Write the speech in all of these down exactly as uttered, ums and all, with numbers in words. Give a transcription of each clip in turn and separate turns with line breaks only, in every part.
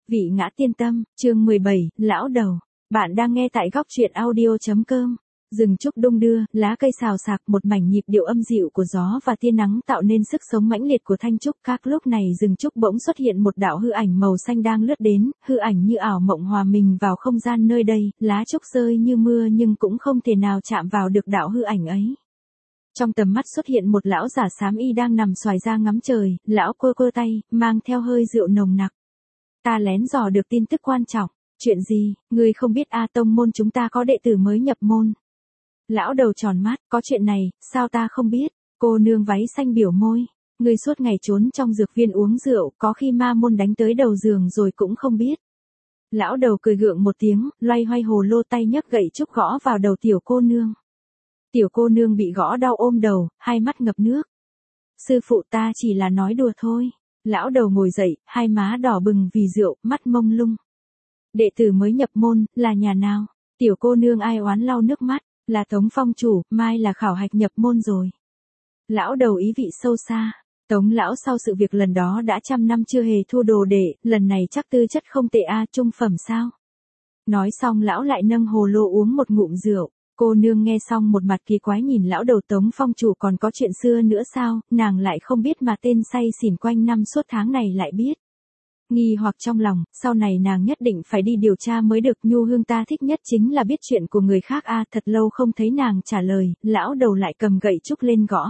Vị ngã tiên tâm, chương mười bảy, lão đầu. Bạn đang nghe tại góc truyện audio.com. Rừng trúc đung đưa, lá cây xào xạc, một mảnh nhịp điệu âm dịu của gió và tia nắng tạo nên sức sống mãnh liệt của thanh trúc. Các lúc này rừng trúc bỗng xuất hiện một đạo hư ảnh màu xanh đang lướt đến, hư ảnh như ảo mộng hòa mình vào không gian nơi đây, lá trúc rơi như mưa nhưng cũng không thể nào chạm vào được đạo hư ảnh ấy. Trong tầm mắt xuất hiện một lão giả xám y đang nằm xoài ra ngắm trời, lão quơ quơ tay, mang theo hơi rượu nồng nặc. Ta lén dò được tin tức quan trọng. Chuyện gì, ngươi không biết a? Tông môn chúng ta có đệ tử mới nhập môn. Lão đầu tròn mắt, có chuyện này, sao ta không biết? Cô nương váy xanh biểu môi. Ngươi suốt ngày trốn trong dược viên uống rượu, có khi ma môn đánh tới đầu giường rồi cũng không biết. Lão đầu cười gượng một tiếng, loay hoay hồ lô tay nhấc gậy trúc gõ vào đầu tiểu cô nương. Tiểu cô nương bị gõ đau ôm đầu, hai mắt ngập nước. Sư phụ, ta chỉ là nói đùa thôi. Lão đầu ngồi dậy, hai má đỏ bừng vì rượu, mắt mông lung. Đệ tử mới nhập môn, là nhà nào? Tiểu cô nương ai oán lau nước mắt, là Tống phong chủ, mai là khảo hạch nhập môn rồi. Lão đầu ý vị sâu xa. Tống lão sau sự việc lần đó đã trăm năm chưa hề thua đồ đệ, lần này chắc tư chất không tệ a, trung phẩm sao? Nói xong lão lại nâng hồ lô uống một ngụm rượu. Cô nương nghe xong một mặt kỳ quái nhìn lão đầu. Tống phong chủ còn có chuyện xưa nữa sao, nàng lại không biết mà tên say xỉn quanh năm suốt tháng này lại biết. Nghi hoặc trong lòng, sau này nàng nhất định phải đi điều tra mới được. Nhu hương ta thích nhất chính là biết chuyện của người khác a. Thật lâu không thấy nàng trả lời, lão đầu lại cầm gậy trúc lên gõ.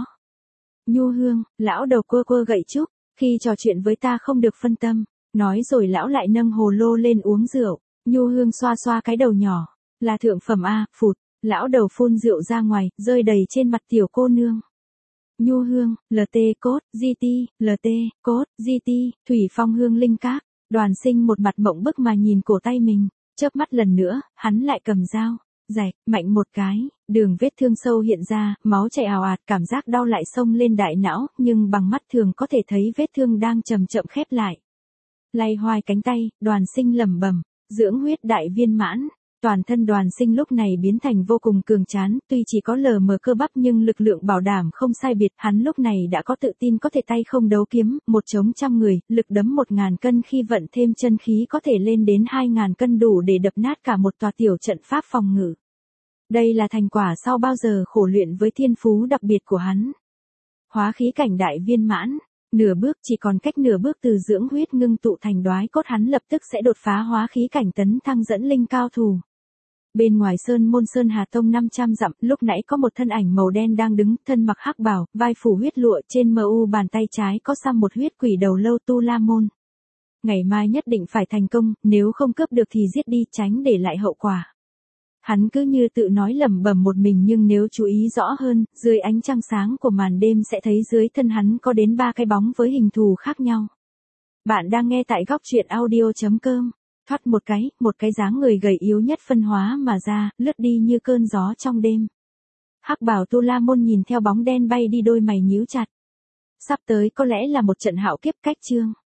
Nhu hương, lão đầu quơ quơ gậy trúc, khi trò chuyện với ta không được phân tâm. Nói rồi lão lại nâng hồ lô lên uống rượu. Nhu hương xoa xoa cái đầu nhỏ, là thượng phẩm a, phụt. Lão đầu phun rượu ra ngoài, rơi đầy trên mặt tiểu cô nương. Nhu hương, lờ tê cốt, gi ti, lờ tê cốt, gi ti, thủy phong hương linh các. Đoàn Sinh một mặt mộng bức mà nhìn cổ tay mình, chớp mắt lần nữa, hắn lại cầm dao, rạch, mạnh một cái, đường vết thương sâu hiện ra, máu chảy ào ạt, cảm giác đau lại xông lên đại não, nhưng bằng mắt thường có thể thấy vết thương đang chậm chậm khép lại. Lay hoài cánh tay, Đoàn Sinh lẩm bẩm, dưỡng huyết đại viên mãn. Toàn thân Đoàn Sinh lúc này biến thành vô cùng cường tráng, tuy chỉ có lờ mờ cơ bắp nhưng lực lượng bảo đảm không sai biệt. Hắn lúc này đã có tự tin có thể tay không đấu kiếm, một chống trăm người, lực đấm một ngàn cân, khi vận thêm chân khí có thể lên đến hai ngàn cân, đủ để đập nát cả một tòa tiểu trận pháp phòng ngự. Đây là thành quả sau bao giờ khổ luyện với thiên phú đặc biệt của hắn. Hóa khí cảnh đại viên mãn. Nửa bước, chỉ còn cách nửa bước từ dưỡng huyết ngưng tụ thành đoái cốt, hắn lập tức sẽ đột phá hóa khí cảnh tấn thăng dẫn linh cao thủ. Bên ngoài sơn môn Sơn Hà Tông năm trăm dặm, lúc nãy có một thân ảnh màu đen đang đứng, thân mặc hắc bào, vai phủ huyết lụa, trên mờ u bàn tay trái có xăm một huyết quỷ đầu lâu. Tu La môn. Ngày mai nhất định phải thành công, nếu không cướp được thì giết đi, tránh để lại hậu quả. Hắn cứ như tự nói lẩm bẩm một mình, nhưng nếu chú ý rõ hơn, dưới ánh trăng sáng của màn đêm sẽ thấy dưới thân hắn có đến ba cái bóng với hình thù khác nhau. Bạn đang nghe tại góc truyện audio.com. Thoát một cái, một cái dáng người gầy yếu nhất phân hóa mà ra, lướt đi như cơn gió trong đêm. Hắc bào Tu La môn nhìn theo bóng đen bay đi, đôi mày nhíu chặt. Sắp tới có lẽ là một trận hạo kiếp, cách chương.